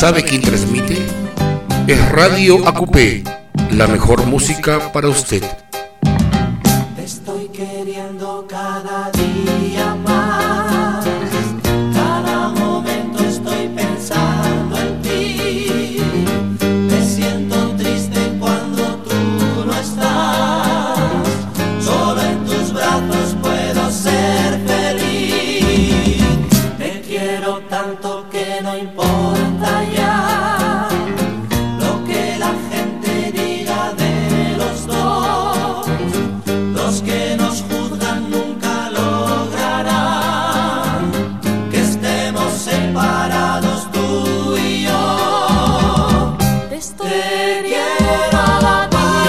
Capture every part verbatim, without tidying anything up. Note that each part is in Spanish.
¿Sabe quién transmite? Es Radio A Q P, la mejor música para usted. Te estoy queriendo cada día más, cada momento estoy pensando en ti. Me siento triste cuando tú no estás, solo en tus brazos puedo ser feliz. Te quiero tanto que no importa ya lo que la gente diga de los dos. Los que nos juzgan nunca lograrán que estemos separados tú y yo. Te estoy queriendo a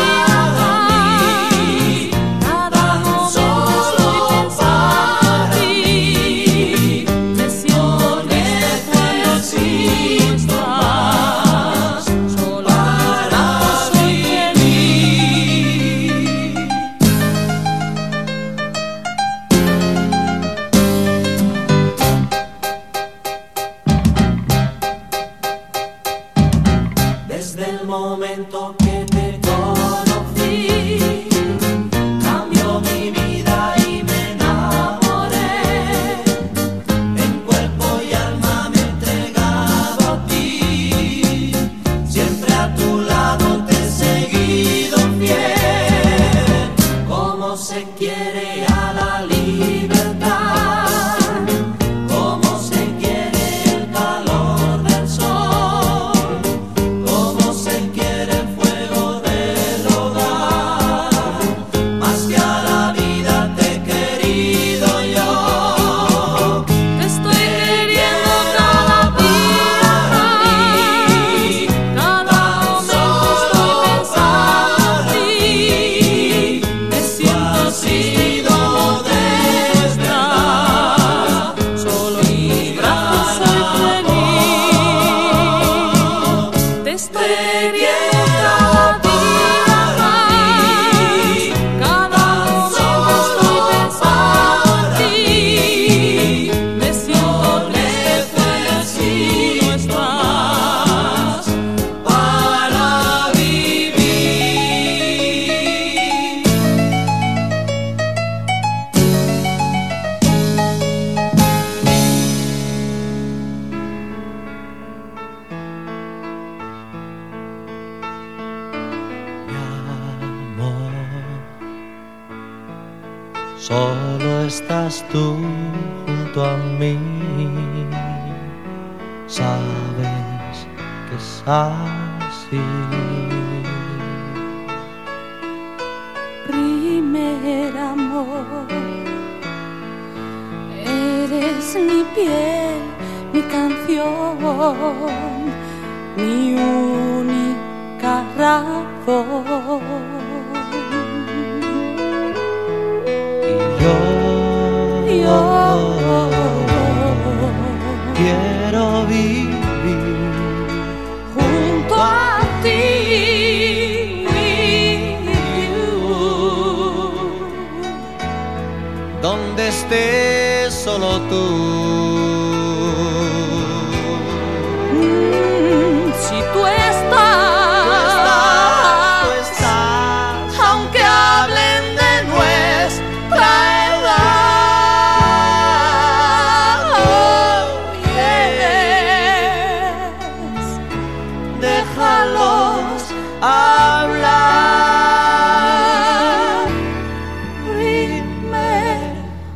ti, tan solo para ti. Me siento necesito más, solo para vivir. Desde el momento que te conocí, cambió mi vida y me enamoré. En cuerpo y alma me he entregado a ti, siempre a tu lado te he seguido fiel. Como se quiere a la libertad, como se quiere el calor del sol, como se quiere el fuego del hogar, más que a la vida te he querido yo. Te estoy queriendo cada día más, cada momento estoy pensando en ti. Me siento así, no despertar, solo en tus brazos soy feliz. Te estoy queriendo cada día más, cada momento estoy pensando en ti. Me siento lejos si no estás para vivir. Mi amor, solo estás tú junto a mí. Sabes que es así. Primer amor, eres mi piel, mi canción, mi única razón. Y yo, Yo quiero vivir junto a ti, donde estés solo tú. Mm, si tú estás, Tú estás, aunque hablen de nuestra edad, oh, yes. Déjalos hablar. Primer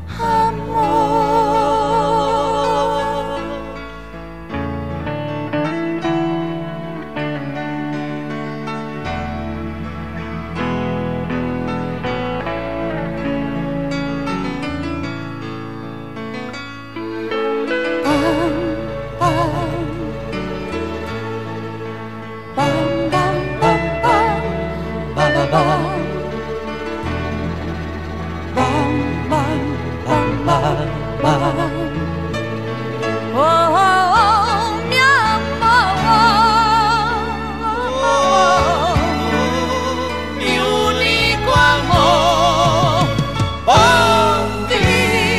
amor. Pam, pam, pam, pam, pam, pam, pam, pam, pam, pam, pam, pam, pam. Oh, oh, oh, mi amor, mi único amor, por ti,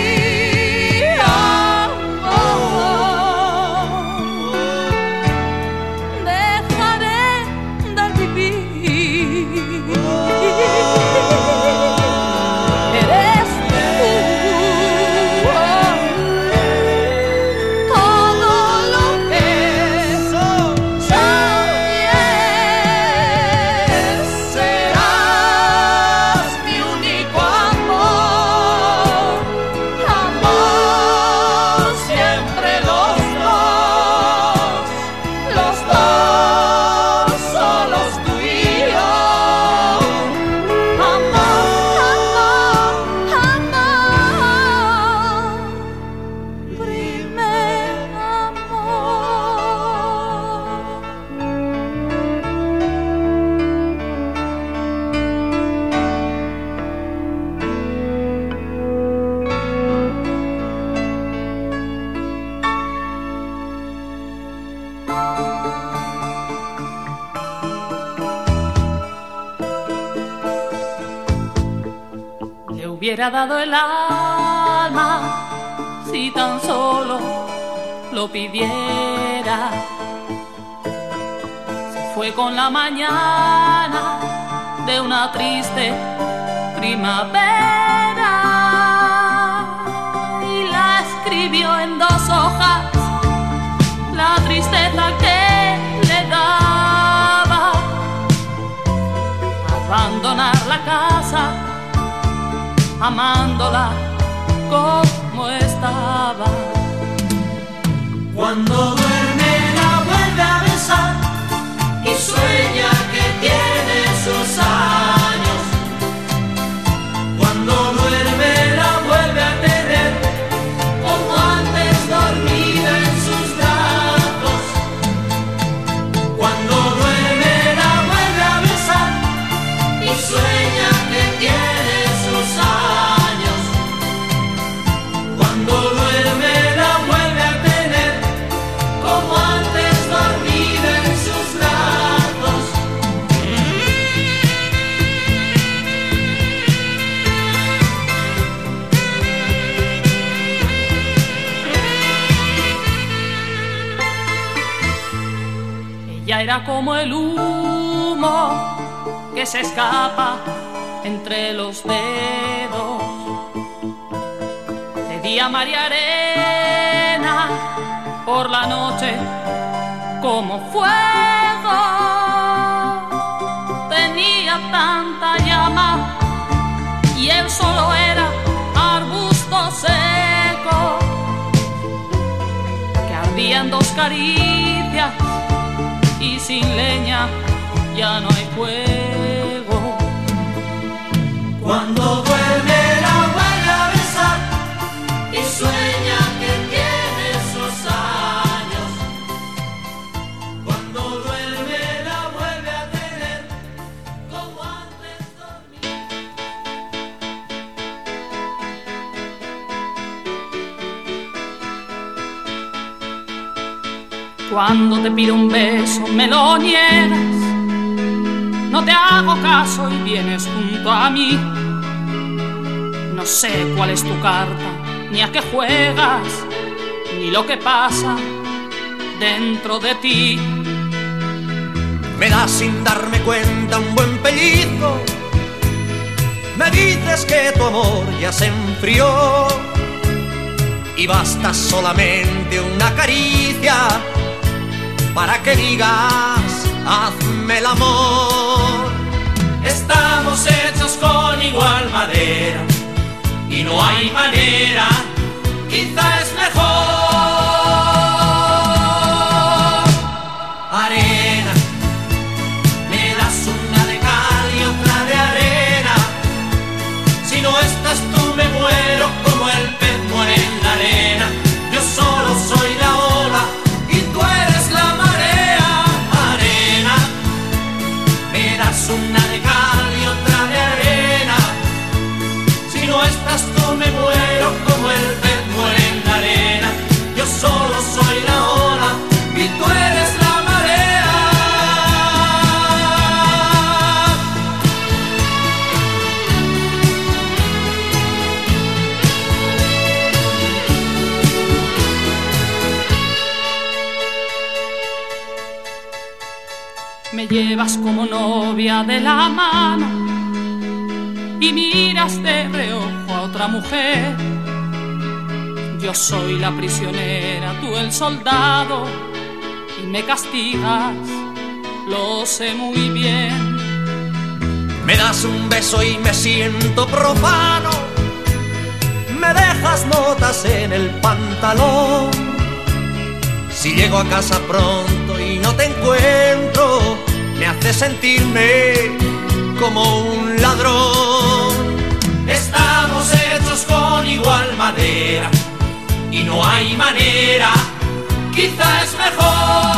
amor. hubiera dado el alma si tan solo lo pidiera. Se fue con la mañana de una triste primavera y la escribió en dos hojas, la tristeza que le daba abandonar la casa, amándola como estaba. Cuando duerme la vuelve a besar y sueña que tiene sus años. Cuando duerme la vuelve a tener como antes dormida en sus brazos. Cuando duerme la vuelve a besar y sueña que tiene sus años. Cuando duerme la vuelve a tener como antes dormida en sus brazos. Ella era como el humo que se escapa entre los dedos. De día mar y arena, por la noche como fuego. Tenía tanta llama y él solo era arbusto seco que ardían dos caricias y sin leña ya no hay fuego. Cuando duerme la vuelve a besar y sueña que tiene sus años. Cuando duerme la vuelve a tener como antes dormía. Cuando te pido un beso me lo niegas, no te hago caso y vienes junto a mí. No sé cuál es tu carta, ni a qué juegas, ni lo que pasa dentro de ti. Me das sin darme cuenta un buen pellizco. Me dices que tu amor ya se enfrió y basta solamente una caricia para que digas, hazme el amor. Estamos hechos con igual madera y no hay manera, quizá es mejor. Arena, me das una de cal y otra de arena. Si no estás tú me muero como el pez muere en la arena. Yo solo soy la ola y tú eres la marea. Arena, me das una de cal y otra de arena. Si no estás tú me muero como el pez muere en la arena. Yo solo soy la ola y tú eres la marea. Me llevas como novia de la mano y miras de reojo a otra mujer. Yo soy la prisionera, tú el soldado, y me castigas, lo sé muy bien. Me das un beso y me siento profano. Me dejas notas en el pantalón. Si llego a casa pronto y no te encuentro, me hace sentirme como un ladrón. Estamos hechos con igual madera y no hay manera, quizá es mejor.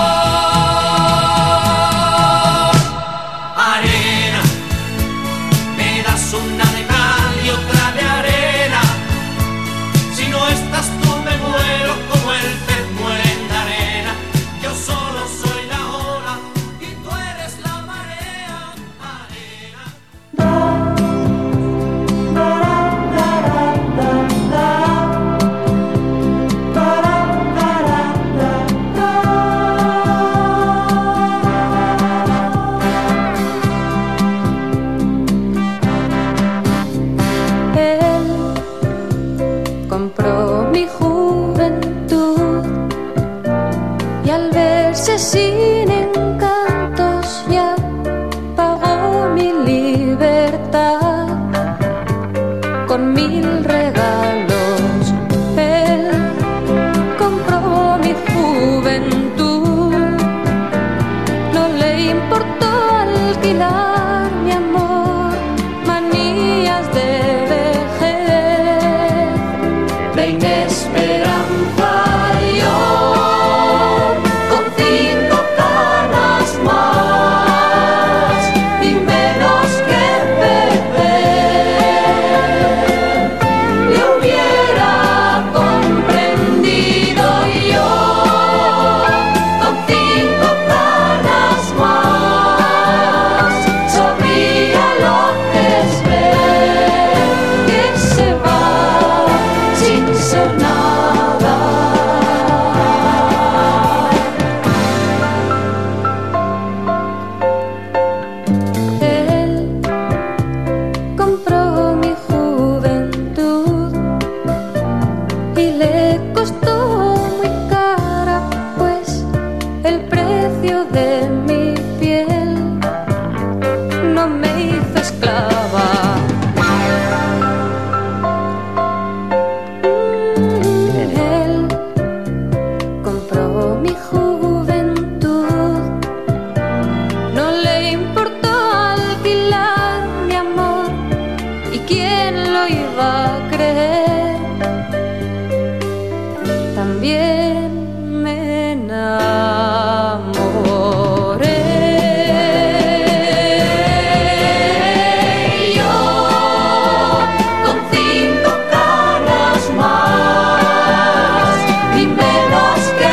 Arena, me das una de cal y otra de arena. Si no estás tú me muero como el pez muere en la arena. Yo solo soy la ola y tú eres la marea. Arena. compró mi juventud y al verse sin encantos ya pagó mi libertad con mil regalos. Él compró mi juventud, no le importó alquilar mi amor, manías de vejez, de inesperanza yo, con cinco canas más y menos que perder, le hubiera comprendido yo, con cinco canas más, sabría lo que es ver que se va sin ser nada. Él compró mi juventud y le costó muy cara, pues el precio de mi piel no me hizo esclava. Él compró mi juventud, no le importó alquilar mi amor, y quién lo iba a creer. También me enamoré yo, con cinco canas más y menos que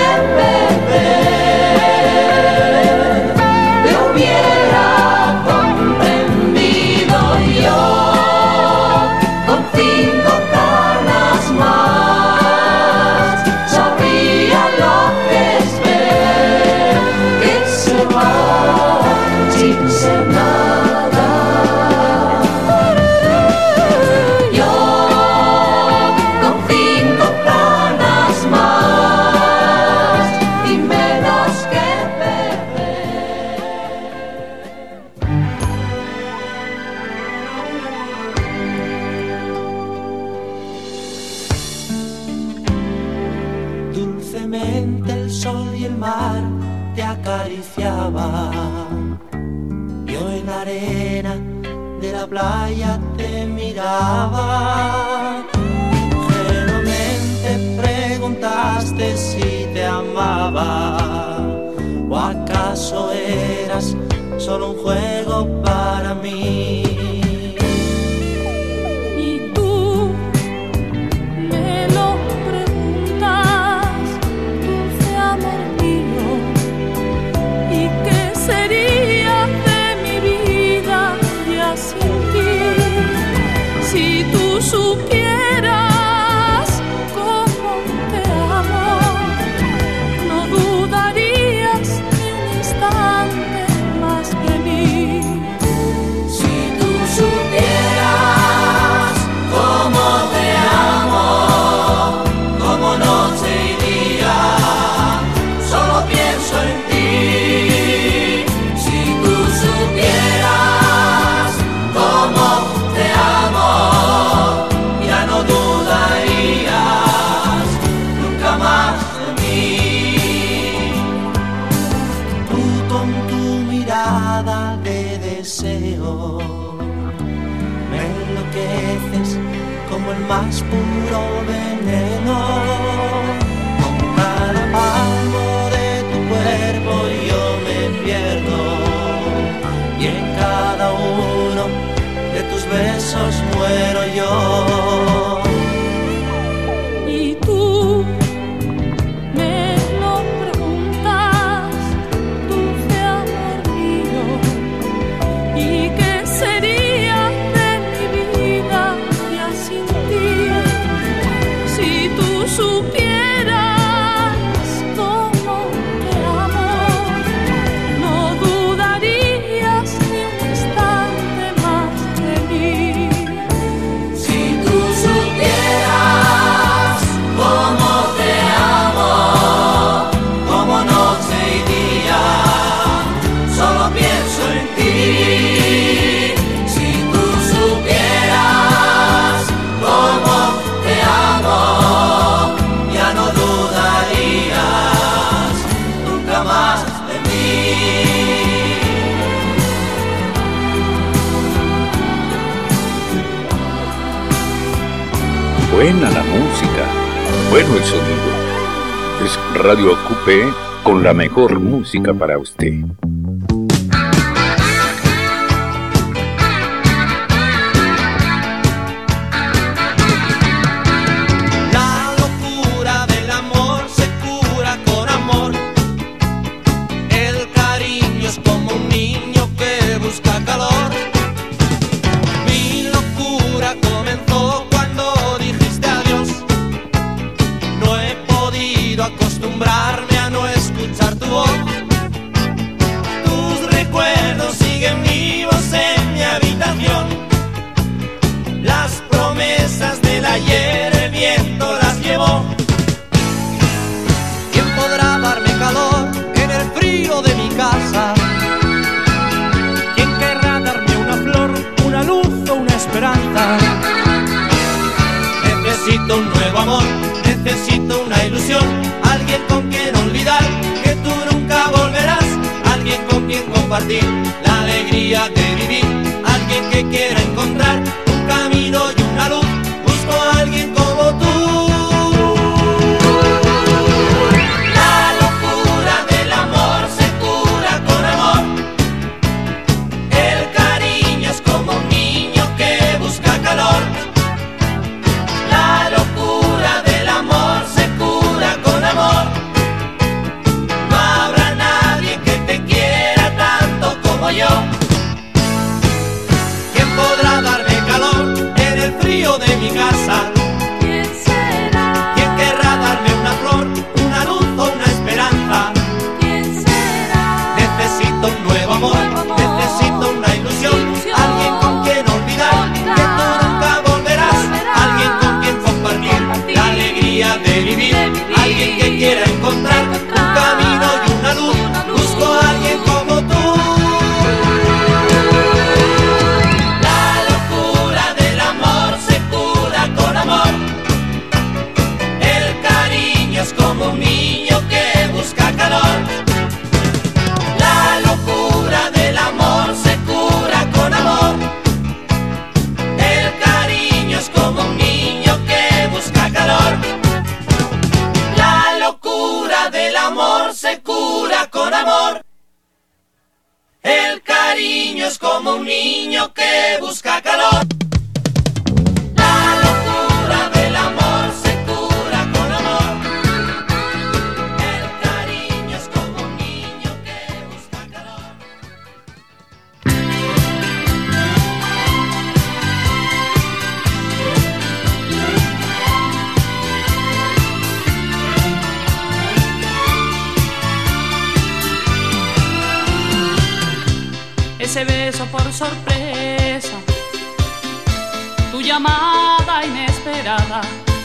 perder, le hubiera comprendido yo, con cinco canas más, sabría lo que es ver que se va sin ser nada. Yo, con cinco canas más y menos que perder. Dulcemente el sol y el mar te acariciaban. Yo en la arena de la playa te miraba. Ingenuamente preguntaste si te amaba, o acaso eras solo un juego para mí. Y tú me lo preguntas, dulce amor mío, ¿y qué sería de mi vida ya sin ti? Si tú supieras cómo te amo, no dudarías ni un instante más de mí. Si tú supieras cómo te amo, cómo noche y día, solo pienso en ti. Si tú supieras cómo te amo, ya no dudarías nunca más de mí. Tú con tu mirada de deseo me enloqueces como el más puro veneno. Con cada palmo de tu cuerpo yo me pierdo, y en cada uno de tus besos muero yo. Y tú me lo preguntas, dulce amor mío, ¿y qué sería de mi vida ya sin ti? Si tú supieras cómo te amo, no dudarías ni un instante más de mí. Si tú supieras Buena la música, bueno el sonido. Es Radio Acupé con la mejor música para usted. Acostumbrarme a no escuchar tu voz. Tus recuerdos siguen vivos en mi habitación. Las promesas del ayer el viento las llevó. ¿Quién podrá darme calor en el frío de mi casa? ¿Quién querrá darme una flor, una luz o una esperanza? Necesito un nuevo amor, necesito una ilusión, alguien con quien olvidar que tú nunca volverás, alguien con quien compartir la alegría de vivir, alguien que quiera encontrar un camino y una luz. Busco a alguien como tú. La locura del amor se cura con amor. El cariño es como un niño que busca calor. La locura del amor se cura con amor. No habrá nadie que te quiera tanto como yo. ¿Quién podrá darme calor en el frío de mi casa? ¿Quién será? ¿Quién querrá darme una flor, una luz o una esperanza? ¿Quién será? Necesito un nuevo amor, necesito una ilusión, alguien con quien olvidar que tú nunca volverás, alguien con quien compartir la alegría de vivir, alguien que quiera encontrar un camino y una luz. Busco a alguien como tú. La locura del amor se cura con amor. El cariño es como un niño que busca calor. La locura del amor se cura con amor. El cariño es como un niño que busca calor. La locura del amor se cura con amor. El cariño es como un niño que busca calor. La locura del amor se cura con amor. El cariño es como un niño que busca calor. Ese beso por sorpresa, tu llamada inesperada,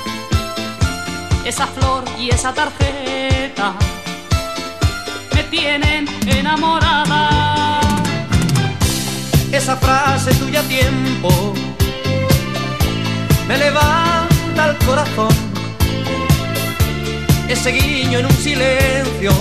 esa flor y esa tarjeta me tienen enamorada. Esa frase tuya a tiempo me levanta el corazón. Ese guiño en un silencio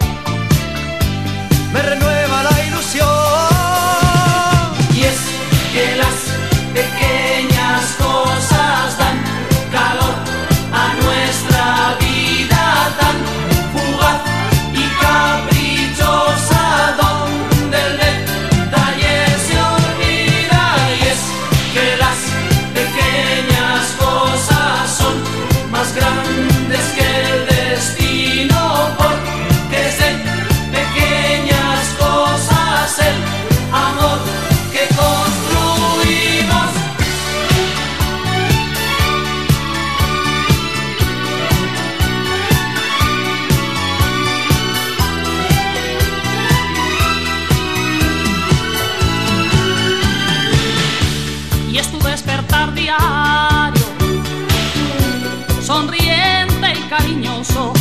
me renueva la ilusión. Y es que las pequeñas cosas dan calor a nuestra vida tan fugaz y caprichosa, donde el detalle se olvida. Y es que las pequeñas cosas son más grandes que el destino, porque es de pequeñas cosas el amor que construimos. Y es tu despertar diario, sonriente y cariñoso,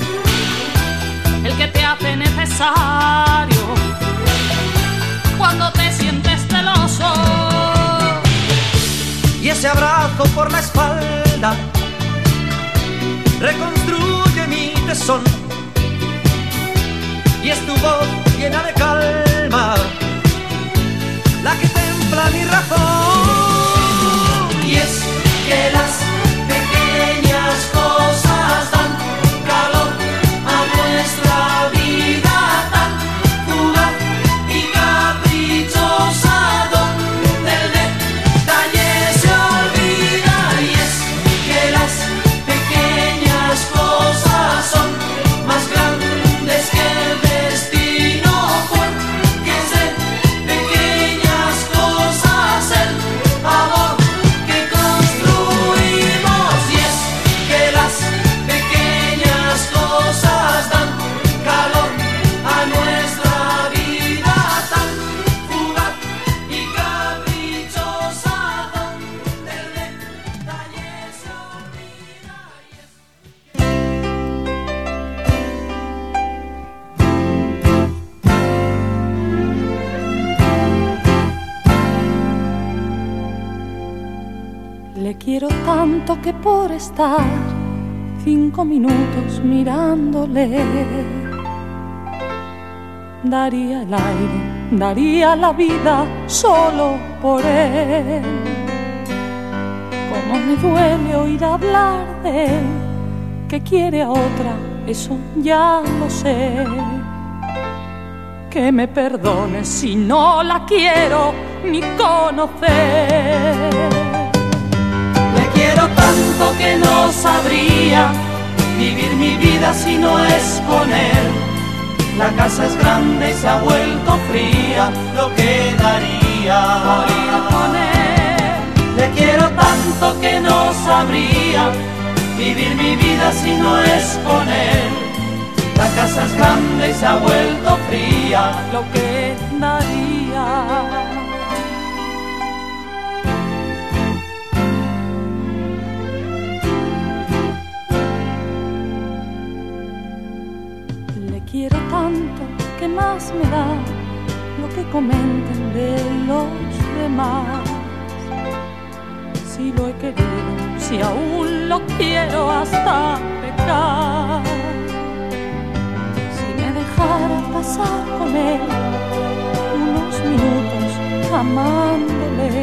el que te hace necesario cuando te sientes celoso. Y ese abrazo por la espalda reconstruye mi tesón. Y es tu voz llena de calma la que templa mi razón. Y es que las pequeñas quiero tanto que por estar cinco minutos mirándole daría el aire, daría la vida solo por él. Cómo me duele oír hablar de él, que quiere a otra, eso ya lo sé. Que me perdone si no la quiero ni conocer. Le quiero tanto que no sabría vivir mi vida si no es con él. La casa es grande y se ha vuelto fría, lo que daría por ir con él. Le quiero tanto que no sabría vivir mi vida si no es con él. La casa es grande y se ha vuelto fría, lo que daría. Le quiero tanto que más me da lo que comenten de los demás. Si lo he querido, si aún lo quiero hasta pecar. Para pasar con él unos minutos amándole,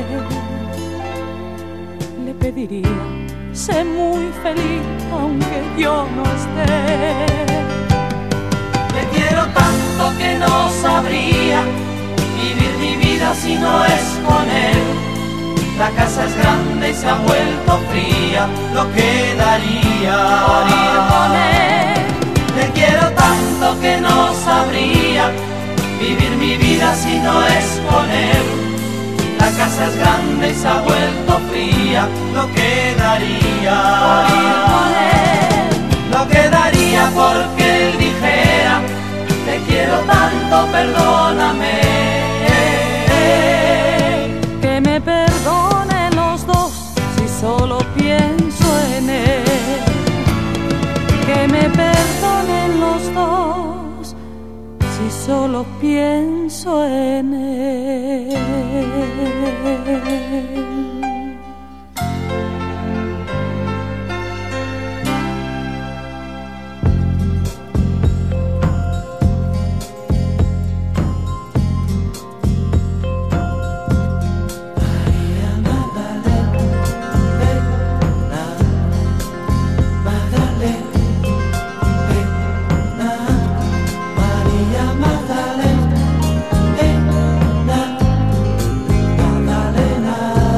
le pediría, sé muy feliz aunque yo no esté. Le quiero tanto que no sabría vivir mi vida si no es con él. La casa es grande y se ha vuelto fría, lo que daría por ir con él. Le quiero tanto que no sabría vivir mi vida si no es con él. La casa es grande y se ha vuelto fría, lo que daría por ir con él. Lo que daría porque él dijera, te quiero tanto, perdóname. Que me perdonen los dos si solo pienso en él. Que me perdonen los dos si solo pienso en él. Magdalena,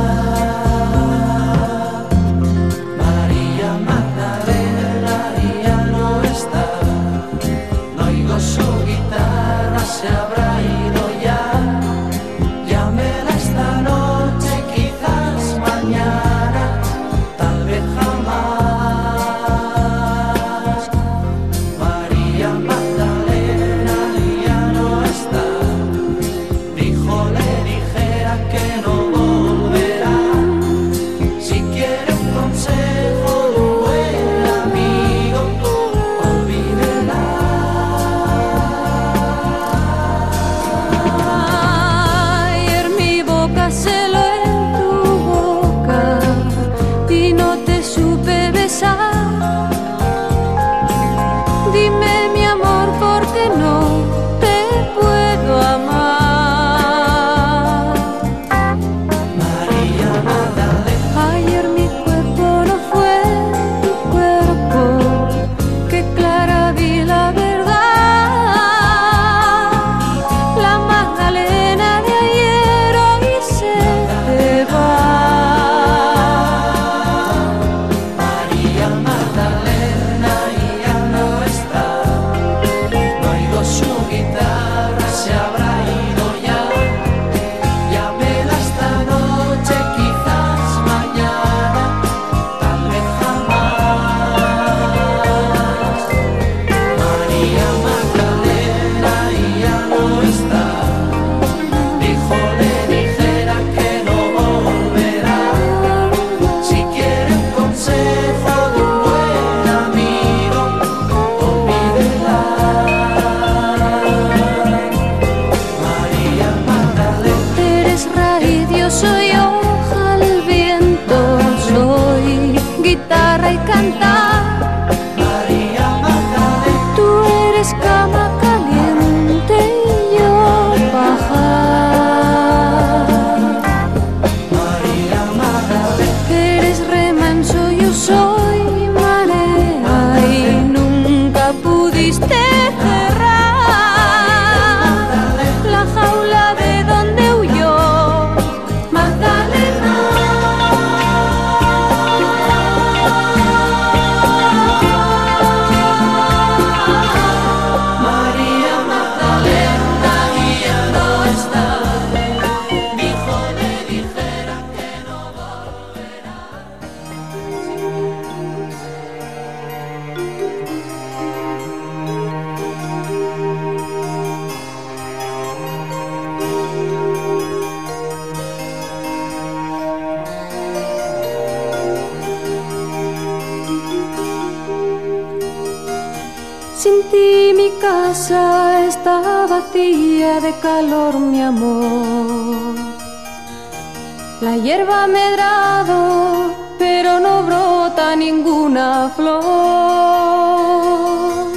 Sin ti mi casa está vacía de calor, mi amor. La hierba ha medrado, pero no brota ninguna flor.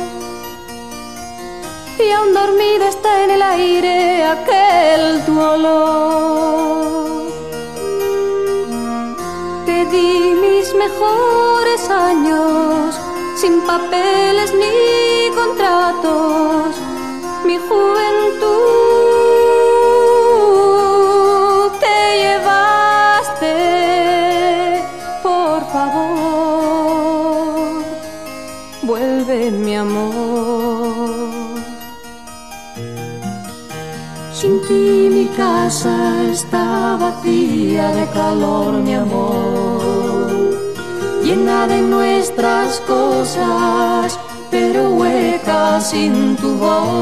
Y aún dormido está en el aire aquel tu olor. Te di mis mejores años, sin papeles ni contratos, mi juventud te llevaste, por favor, vuelve mi amor. Sin ti mi casa está vacía de calor, mi amor, llena de nuestras cosas, pero hueca sin tu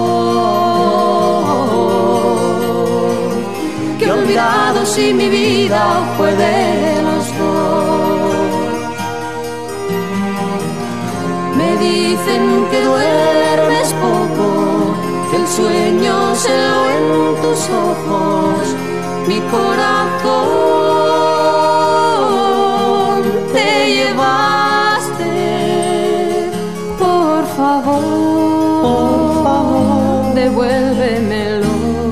voz. Que olvidado si mi vida fue de los dos. Me dicen que duermes poco, que el sueño se lo en tus ojos, mi corazón te llevaste, por favor, por favor, devuélvemelo.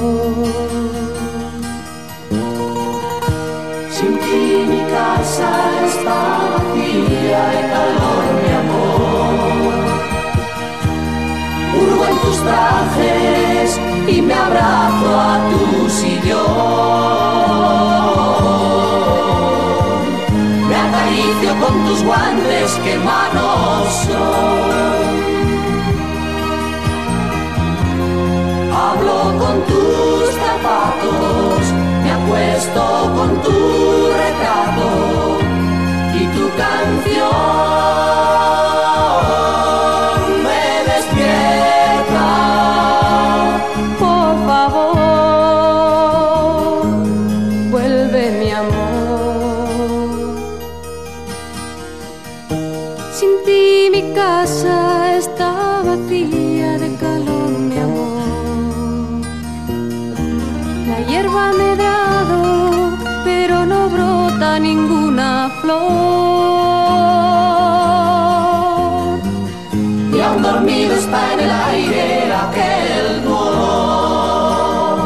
Sin ti mi casa está vacía de calor, mi amor. Hurgo en tus trajes y me abrazo a tu sillón. Me acaricio con tus guantes, que manos son. Hablo con tus zapatos, me acuesto con tu retrato y tu canción me despierta. Por favor, vuelve mi amor. Sin ti mi casa está vacía de calor, mi amor. La hierba ha medrado, pero no brota ninguna flor. Y aún dormido está en el aire aquel dolor.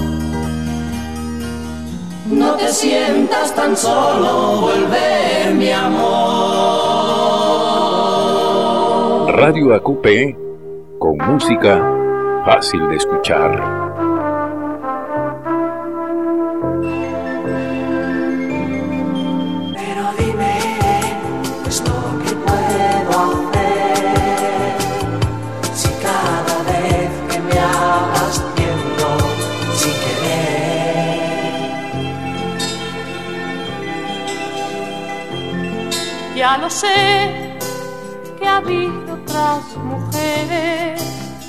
No te sientas tan solo, vuelve mi amor. Radio A Q P, con música fácil de escuchar. Ya lo sé, que ha habido otras mujeres.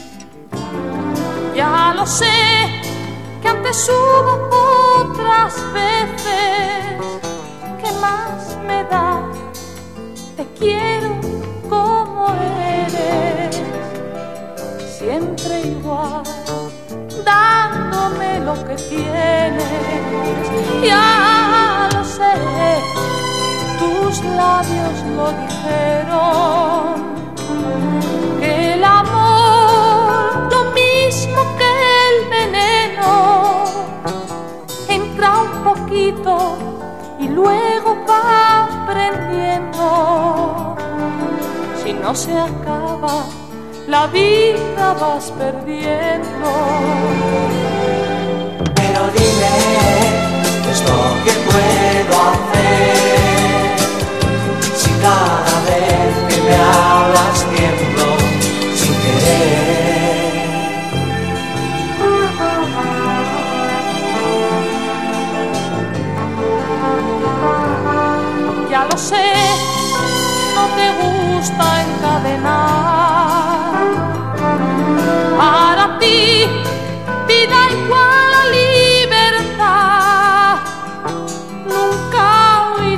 Ya lo sé, que antes hubo otras veces. ¿Qué más me da? Te quiero como eres, siempre igual, dándome lo que tienes. Ya lo sé, tus labios lo dijeron, que el amor, lo mismo que el veneno, entra un poquito y luego va aprendiendo. Si no se acaba, la vida vas perdiendo. Pero dime, ¿qué es lo que puedo hacer? Si cada vez que me hablas tiemblo sin querer. Ya lo sé, no te gusta encadenar. Para ti, vida igual a libertad. Nunca oí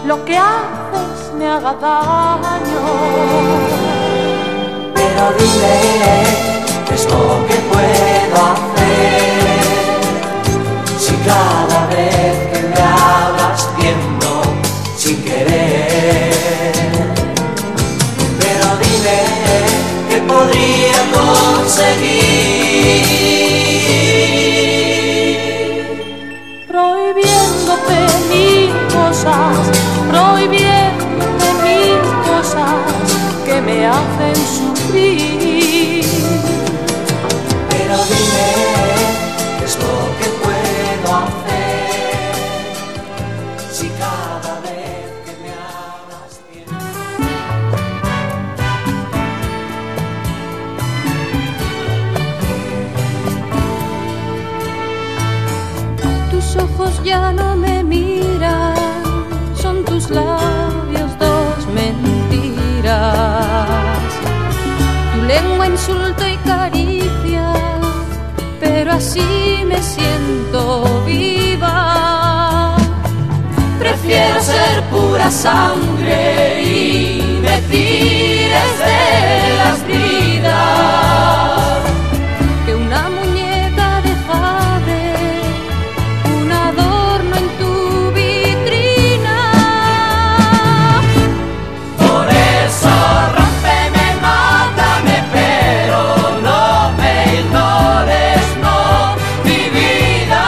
lo que haces me haga daño. Pero dime, ¿qué es lo que puedo hacer? Si cada vez que me hablas tiendo sin querer. Pero dime, ¿qué podría conseguir? Prohibiéndote mil cosas, prohibiéndote mil cosas que me hacen sufrir. Pero dime, ¿qué es lo que puedo hacer? Si cada vez que me hablas Tus ojos ya no me miran, son tus labios dos mentiras. Tu lengua insulto y caricia, pero así me siento viva. Prefiero ser pura sangre y me tires de las vidas que una muñeca de jade, un adorno en tu vitrina. Por eso rómpeme, mátame, pero no me ignores, no, mi vida.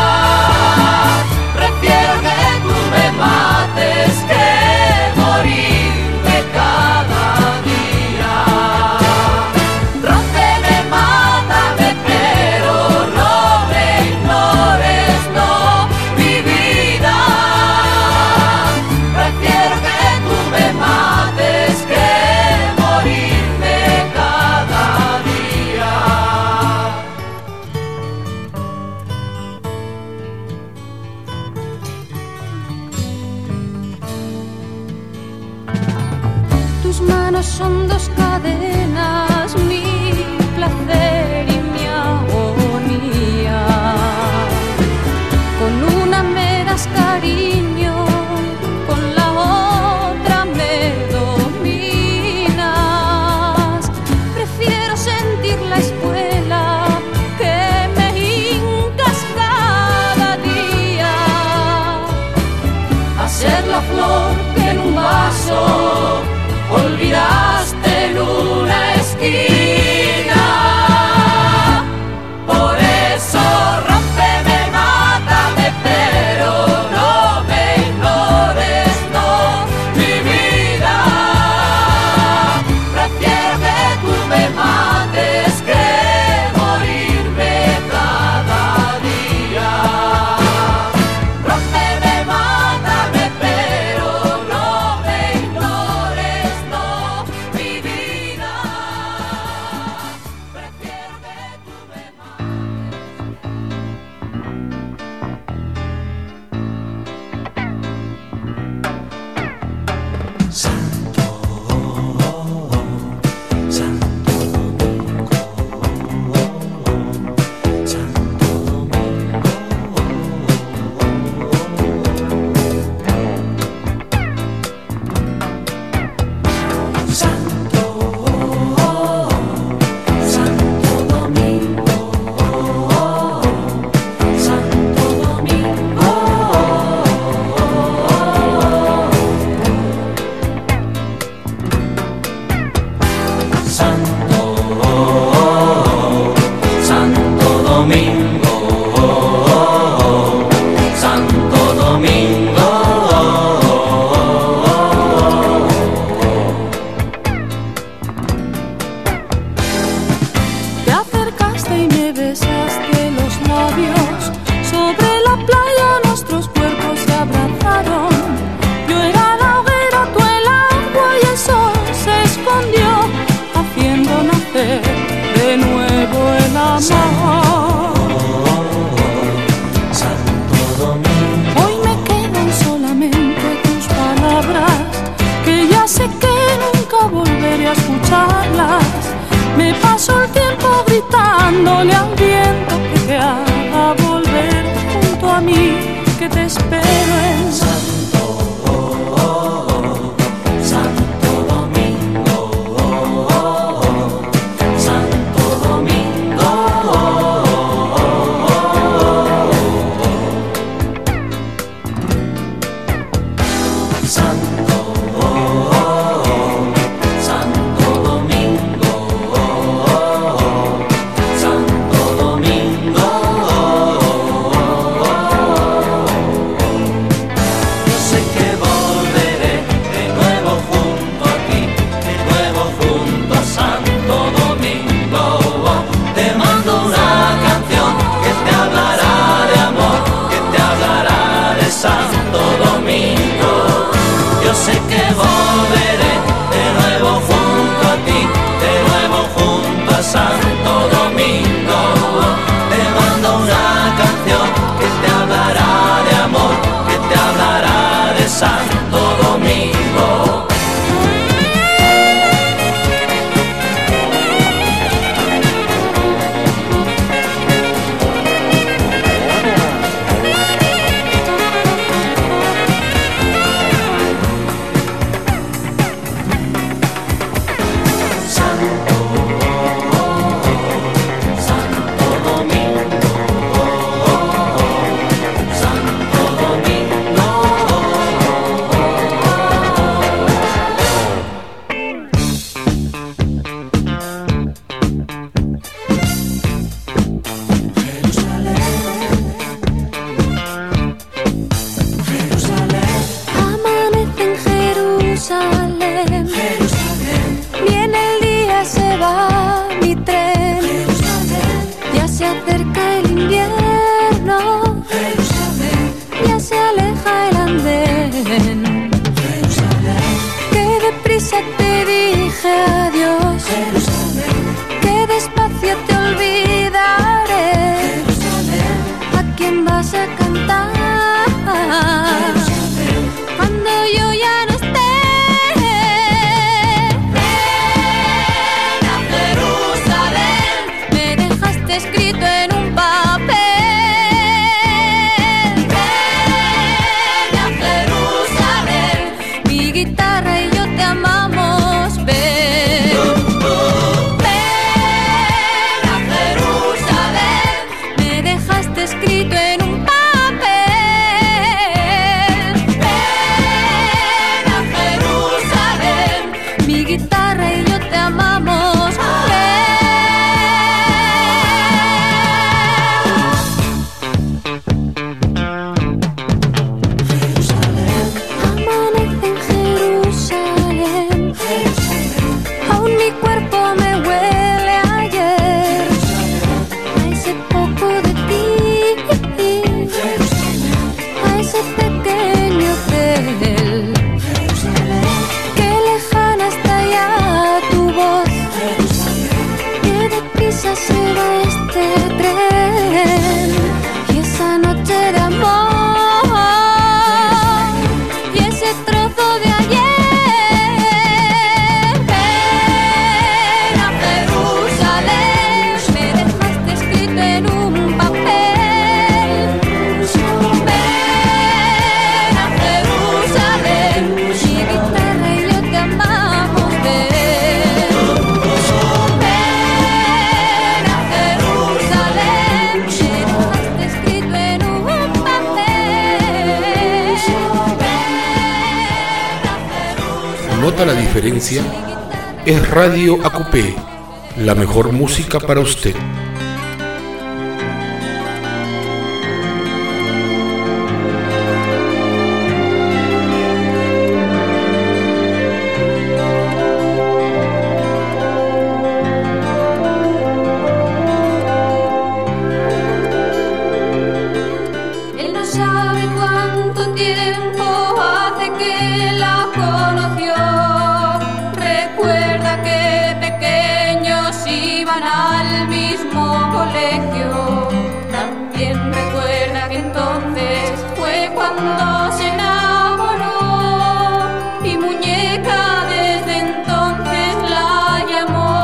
Prefiero que tú me mates que morirme cada día. Rómpeme, mátame, pero no me ignores, no, mi vida. Prefiero que tú me mates que morirme cada día. Tus manos son dos cadenas, mi placer y mi agonía. Con una me das cariño, con la otra me dominas. Prefiero sentir la espuela que me hincas cada día, A ser la flor que en un vaso olvidaste en una esquina. Por eso rómpeme, mátame, pero no me ignores, no, mi vida. Prefiero que tú me mates que morirme cada día. Rómpeme, mátame, pero no me ignores, no, mi vida. Prefiero que tú me mates. Santo, Santo Domingo, Santo Domingo. Santo, Santo Domingo, Santo Domingo. Santo, Santo Domingo, Santo Domingo. Te acercaste y me besaste los labios. Sobre la playa nuestros cuerpos se abrazaron. Yo era la hoguera, tú el agua y el sol se escondió, haciendo nacer de nuevo el amor. Santo Domingo. Hoy me quedan solamente tus palabras, que ya sé que nunca volveré a escucharlas. Me paso el tiempo gritándole al viento que te haga volver junto a mí, que te espero en Santo, vas a cantar cuando yo ya no esté. Ven a Jerusalén, Me dejaste escrito en un papel. ven a Jerusalén, Mi guitarra y yo te amamos. Ven, ven a Jerusalén, me dejaste escrito en un papel. ven a Jerusalén, Mi guitarra y yo te amamos. Amanece en Jerusalén, aún mi cuerpo me huele a ayer, a ese poco de ti, a ese pequeño hotel. Qué lejana está ya tu voz, qué deprisa se va este tren. Y esa noche de amor, y ese trozo de ayer. ven a Jerusalén, Me dejaste escrito en un papel. ven a Jerusalén, Mi guitarra y yo te amamos. Ven, ven a Jerusalén, me dejaste escrito en un papel. ¿Nota la diferencia? Es Radio Acupé, la mejor música para usted. Él no sabe cuánto tiempo hace que la conoció. Recuerda que pequeños iban al mismo colegio. También recuerda que entonces fue cuando se enamoró. Y muñeca desde entonces la llamó.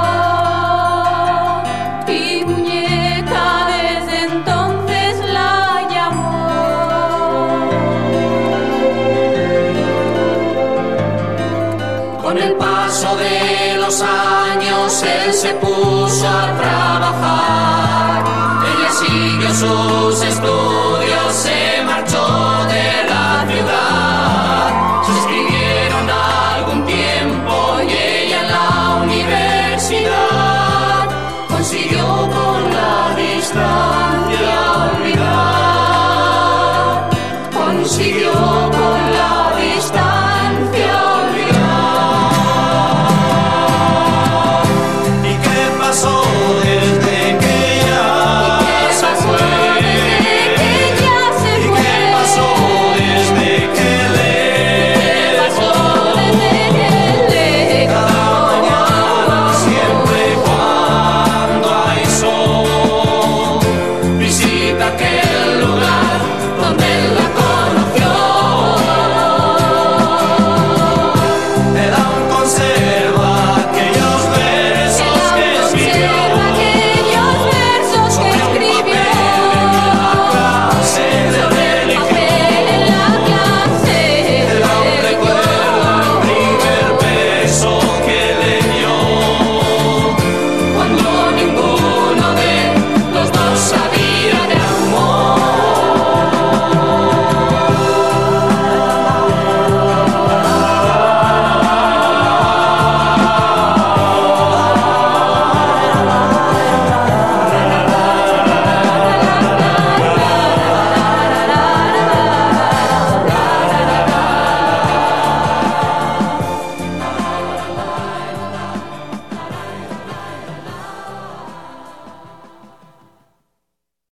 Y muñeca desde entonces la llamó. Con el paso de los años él se puso a trabajar. Ella siguió sus estudios